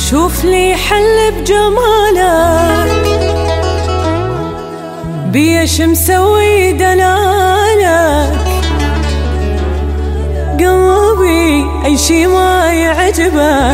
شوف لي حل بجمالك، بيش مسوي دلالك. قلبي أي شي ما يعجبه،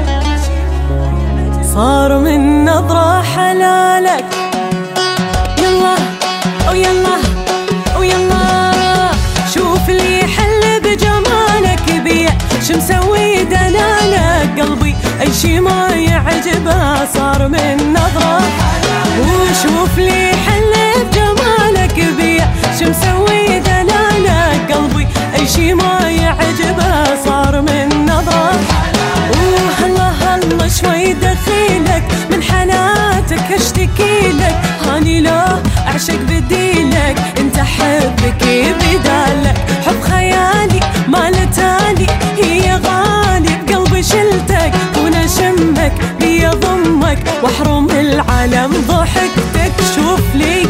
صار من نظرة حلالك. يلا أو يلا أو يلا، شوف لي حل بجمالك، بيش مسوي دلالك. قلبي أي شي ما يعجبه، صار من نظرة. وشوف لي حل بجمالك، بيش مسوي دلالك. قلبي أي شي ما يعجبه، صار من نظرة. وهلا هلا شوي دخيلك، من حناتك اشتكي لك. هاني لا أعشق بديلك، انت حبك بدالك. حب خيالي ما لتالي، هي غالي بقلبي شلتك. وانا شمك بي ضمك، واحرم العالم ضحكتك. شوف لي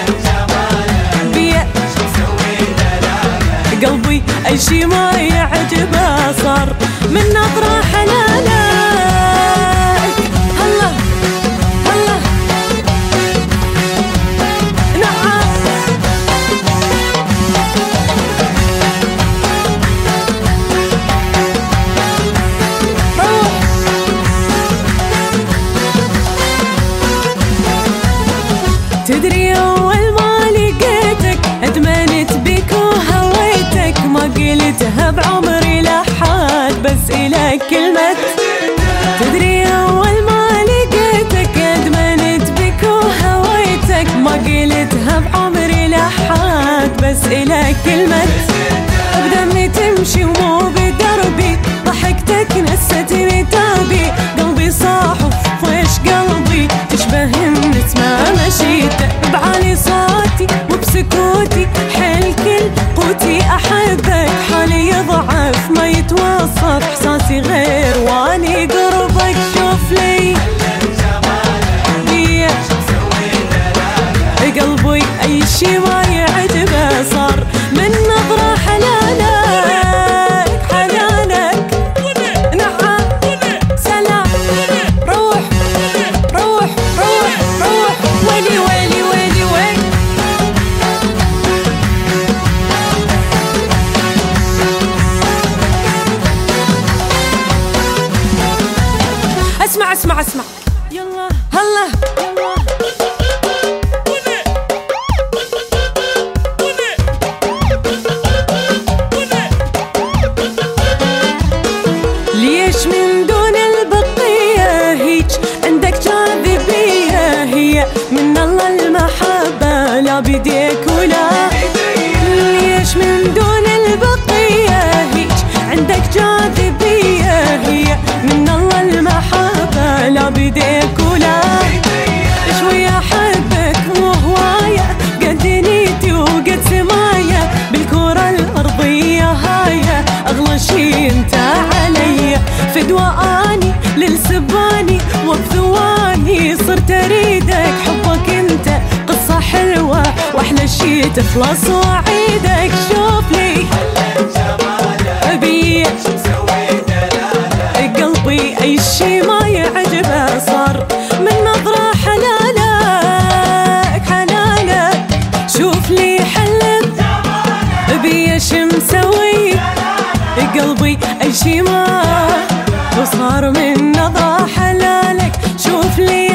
قلبي أي شي ما يعجبه، صار من نظرة حلالك. هلا هلا نعم، روح. تدري أول ما لقيتك أدمنت بك وهويتك. ما قلتها بعمري لحد، بس إلك كلمة. تدري أول ما لقيتك أدمنت بك وهويتك. ما قلتها بعمري لحد، بس إلك كلمة. بدمي تمشي ومو بدربي، ضحكتك نستني تابي. قلبي صاح وفيش قلبي، تشبه النسمة مشيته. بعالي صوتي وبسكوتي، حيل كل قوتي أحبك. حالي يضعف ما يتوصف، إحساسي غير واني قربك. شوف لي قلبي أي شي ما يعجبه، صار من نظرة حلالك. حلالك نعم، سلام. روح روح روح روح، ويلي ويلي ويلي ويلي. اسمع اسمع اسمع، يلا هلا يلا. ليش من دون البقية هيج عندك جاذبية؟ هي من الله المحبة، لا بيديك ولا. ليش من دون البقية هيج عندك جاذبية؟ هي من الله المحبة، لا بيديك ولا. شوي أحبك مو هواية، قد نيتي وقد سماية. بالكرة الأرضية هاية أغلى شي انت علي. فدوى أني للسباني، وبثواني صرت أريدك. حبك انت قصة حلوة، وأحلى شي تخلص وعيدك. شوف لي أبي قلبي أي شي ما يعجبه، صار من نظرة حلالك. حلالك شوف لي حل بيش مسوي. قلبي أي شي ما، وصار من نظرة حلالك. شوف لي